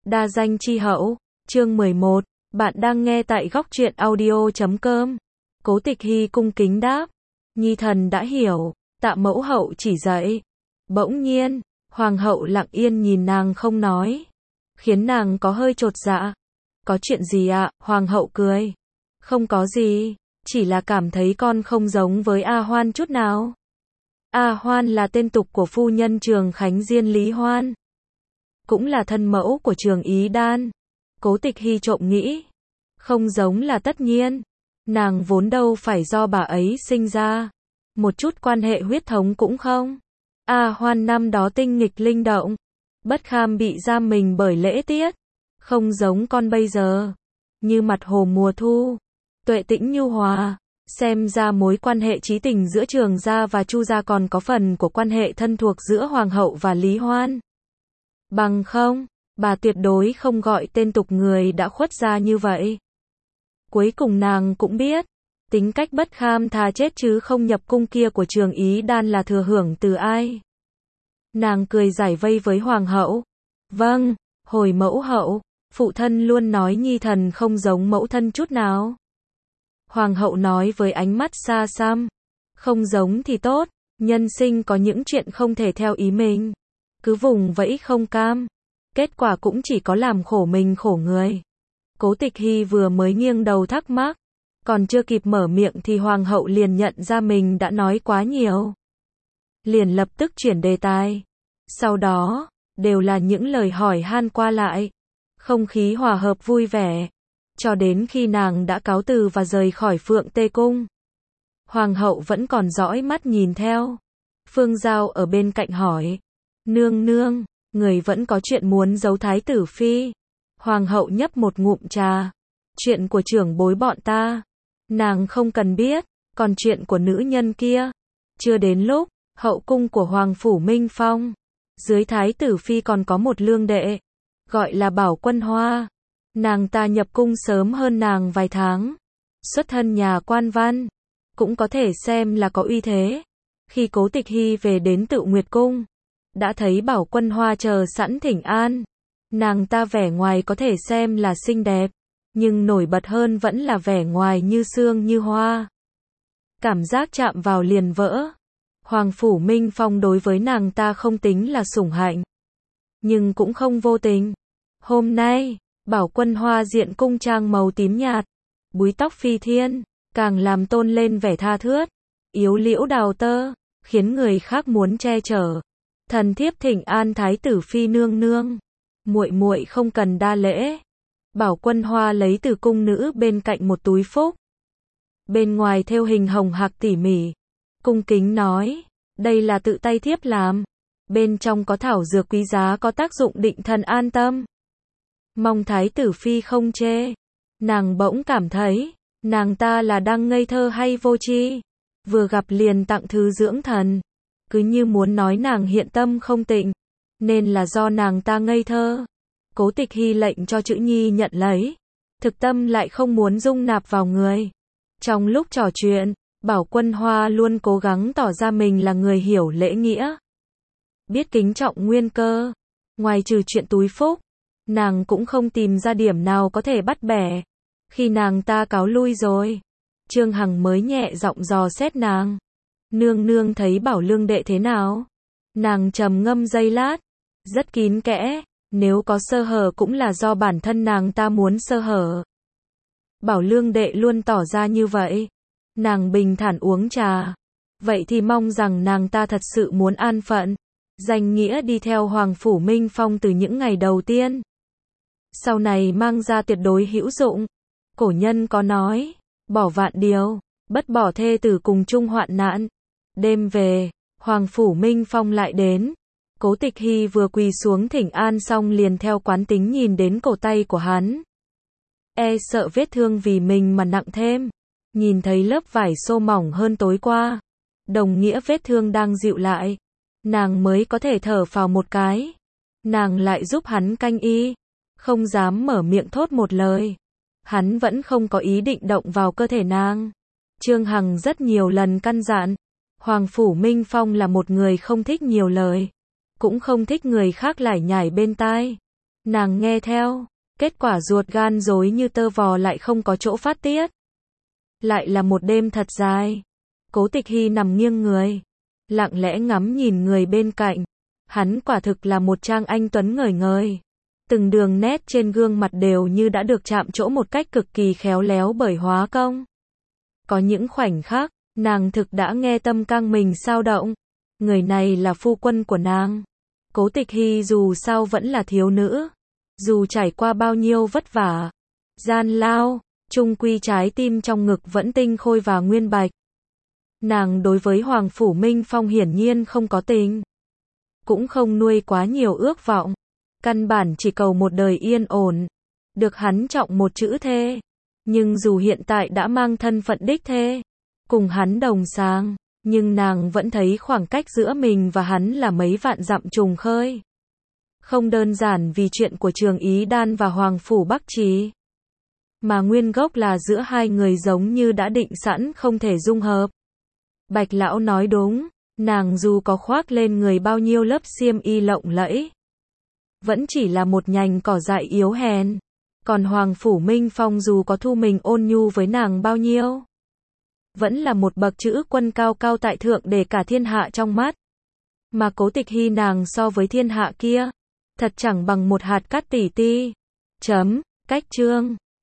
Đa danh chi hậu, chương 11, bạn đang nghe tại góc truyện audio.com. Cố Tịch Hy cung kính đáp, nhi thần đã hiểu, tạ mẫu hậu chỉ dạy. Bỗng nhiên, hoàng hậu lặng yên nhìn nàng không nói, khiến nàng có hơi chột dạ. Có chuyện gì ạ? Hoàng hậu cười. Không có gì, chỉ là cảm thấy con không giống với A Hoan chút nào. A Hoan là tên tục của phu nhân Trường Khánh Diên Lý Hoan, cũng là thân mẫu của Trường Ý Đan. Cố Tịch Hy trộm nghĩ, không giống là tất nhiên, nàng vốn đâu phải do bà ấy sinh ra, một chút quan hệ huyết thống cũng không. A Hoan năm đó tinh nghịch linh động, bất kham bị giam mình bởi lễ tiết, không giống con bây giờ, như mặt hồ mùa thu, tuệ tĩnh nhu hòa. Xem ra mối quan hệ chí tình giữa Trường gia và Chu gia còn có phần của quan hệ thân thuộc giữa Hoàng hậu và Lý Hoan. Bằng không, bà tuyệt đối không gọi tên tục người đã khuất gia như vậy. Cuối cùng nàng cũng biết, tính cách bất kham thà chết chứ không nhập cung kia của Trường Ý Đan là thừa hưởng từ ai. Nàng cười giải vây với Hoàng hậu. Vâng, hồi mẫu hậu, phụ thân luôn nói nhi thần không giống mẫu thân chút nào. Hoàng hậu nói với ánh mắt xa xăm. Không giống thì tốt, nhân sinh có những chuyện không thể theo ý mình. Cứ vùng vẫy không cam, kết quả cũng chỉ có làm khổ mình khổ người. Cố Tịch Hy vừa mới nghiêng đầu thắc mắc, còn chưa kịp mở miệng thì Hoàng hậu liền nhận ra mình đã nói quá nhiều. Liền lập tức chuyển đề tài. Sau đó, đều là những lời hỏi han qua lại. Không khí hòa hợp vui vẻ. Cho đến khi nàng đã cáo từ và rời khỏi Phượng Tê Cung. Hoàng hậu vẫn còn dõi mắt nhìn theo. Phương Giao ở bên cạnh hỏi. Nương nương, người vẫn có chuyện muốn giấu Thái tử Phi. Hoàng hậu nhấp một ngụm trà. Chuyện của trưởng bối bọn ta, nàng không cần biết, còn chuyện của nữ nhân kia, chưa đến lúc. Hậu cung của Hoàng phủ Minh Phong, dưới Thái tử Phi còn có một lương đệ, gọi là Bảo Quân Hoa. Nàng ta nhập cung sớm hơn nàng vài tháng, xuất thân nhà quan văn, cũng có thể xem là có uy thế. Khi Cố Tịch Hy về đến Tự Nguyệt Cung, đã thấy Bảo Quân Hoa chờ sẵn thỉnh an. Nàng ta vẻ ngoài có thể xem là xinh đẹp, nhưng nổi bật hơn vẫn là vẻ ngoài như sương như hoa. Cảm giác chạm vào liền vỡ. Hoàng phủ Minh Phong đối với nàng ta không tính là sủng hạnh, nhưng cũng không vô tình. Hôm nay, Bảo Quân Hoa diện cung trang màu tím nhạt, búi tóc phi thiên, càng làm tôn lên vẻ tha thướt, yếu liễu đào tơ, khiến người khác muốn che chở. Thần thiếp thỉnh an Thái tử Phi nương nương, muội muội không cần đa lễ. Bảo Quân Hoa lấy từ cung nữ bên cạnh một túi phúc, bên ngoài thêu hình hồng hạc tỉ mỉ, cung kính nói, đây là tự tay thiếp làm, bên trong có thảo dược quý giá có tác dụng định thần an tâm. Mong Thái tử Phi không chê. Nàng bỗng cảm thấy, nàng ta là đang ngây thơ hay vô tri, vừa gặp liền tặng thứ dưỡng thần, cứ như muốn nói nàng hiện tâm không tịnh, nên là do nàng ta ngây thơ. Cố Tịch Hy lệnh cho Chữ Nhi nhận lấy, thực tâm lại không muốn dung nạp vào người. Trong lúc trò chuyện, Bảo Quân Hoa luôn cố gắng tỏ ra mình là người hiểu lễ nghĩa, biết kính trọng nguyên cơ. Ngoài trừ chuyện túi phúc, nàng cũng không tìm ra điểm nào có thể bắt bẻ. Khi nàng ta cáo lui rồi, Trương Hằng mới nhẹ giọng dò xét nàng. Nương nương thấy Bảo lương đệ thế nào? Nàng trầm ngâm giây lát, rất kín kẽ, nếu có sơ hở cũng là do bản thân nàng ta muốn sơ hở. Bảo lương đệ luôn tỏ ra như vậy. Nàng bình thản uống trà. Vậy thì mong rằng nàng ta thật sự muốn an phận, danh nghĩa đi theo Hoàng phủ Minh Phong từ những ngày đầu tiên. Sau này mang ra tuyệt đối hữu dụng. Cổ nhân có nói, bỏ vạn điều, bất bỏ thê tử cùng chung hoạn nạn. Đêm về, Hoàng phủ Minh Phong lại đến. Cố Tịch Hy vừa quỳ xuống thỉnh an xong liền theo quán tính nhìn đến cổ tay của hắn. E sợ vết thương vì mình mà nặng thêm. Nhìn thấy lớp vải xô mỏng hơn tối qua, đồng nghĩa vết thương đang dịu lại. Nàng mới có thể thở phào một cái. Nàng lại giúp hắn canh y, không dám mở miệng thốt một lời. Hắn vẫn không có ý định động vào cơ thể nàng. Trương Hằng rất nhiều lần căn dặn, Hoàng phủ Minh Phong là một người không thích nhiều lời, cũng không thích người khác lải nhải bên tai. Nàng nghe theo, kết quả ruột gan rối như tơ vò lại không có chỗ phát tiết. Lại là một đêm thật dài. Cố Tịch Hy nằm nghiêng người, lặng lẽ ngắm nhìn người bên cạnh. Hắn quả thực là một trang anh tuấn ngời ngời. Từng đường nét trên gương mặt đều như đã được chạm trổ một cách cực kỳ khéo léo bởi hóa công. Có những khoảnh khắc, nàng thực đã nghe tâm can mình xao động. Người này là phu quân của nàng. Cố Tịch Hy dù sao vẫn là thiếu nữ. Dù trải qua bao nhiêu vất vả, gian lao, chung quy trái tim trong ngực vẫn tinh khôi và nguyên bạch. Nàng đối với Hoàng Phủ Minh Phong hiển nhiên không có tình. Cũng không nuôi quá nhiều ước vọng. Căn bản chỉ cầu một đời yên ổn. Được hắn trọng một chữ thê. Nhưng dù hiện tại đã mang thân phận đích thê, cùng hắn đồng sang, nhưng nàng vẫn thấy khoảng cách giữa mình và hắn là mấy vạn dặm trùng khơi. Không đơn giản vì chuyện của Trường Ý Đan và Hoàng Phủ Bắc Trì, mà nguyên gốc là giữa hai người giống như đã định sẵn không thể dung hợp. Bạch lão nói đúng, nàng dù có khoác lên người bao nhiêu lớp xiêm y lộng lẫy, vẫn chỉ là một nhành cỏ dại yếu hèn. Còn Hoàng Phủ Minh Phong dù có thu mình ôn nhu với nàng bao nhiêu, vẫn là một bậc chữ quân cao cao tại thượng để cả thiên hạ trong mắt. Mà Cố Tịch Hy nàng so với thiên hạ kia, thật chẳng bằng một hạt cát tỉ ti. Cách chương